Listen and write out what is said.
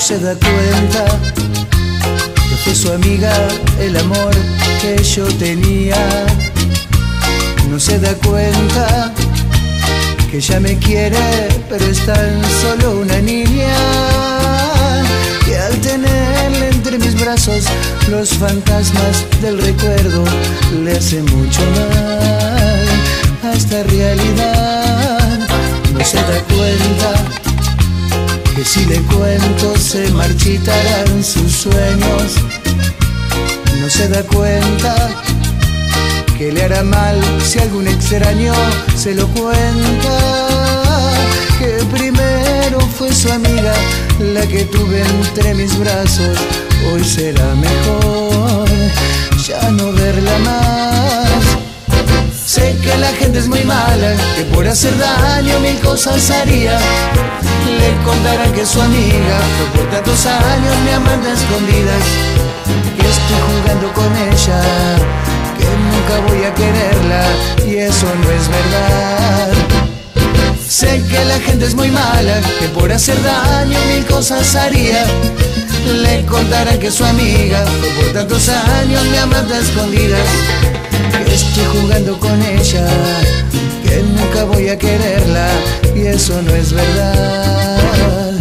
se da cuenta que fue su amiga el amor que yo tenía. No se da cuenta que ella me quiere, pero es tan solo una niña, que al tenerle entre mis brazos los fantasmas del recuerdo le hace mucho mal a esta realidad. No se da cuenta que si le cuento se marchitarán sus sueños. No se da cuenta que le hará mal si algún extraño se lo cuenta, que primero fue su amiga la que tuve entre mis brazos. Hoy será mejor ya no verla más. Sé que la gente es muy mala, que por hacer daño mil cosas haría. Le contarán que su amiga fue por tantos años mi amante a escondidas, que estoy jugando con ella, que nunca voy a quererla, y eso no es verdad. Sé que la gente es muy mala, que por hacer daño mil cosas haría. Le contarán que su amiga fue por tantos años mi amante a escondidas, que estoy jugando con ella, que nunca voy a quererla, y eso no es verdad.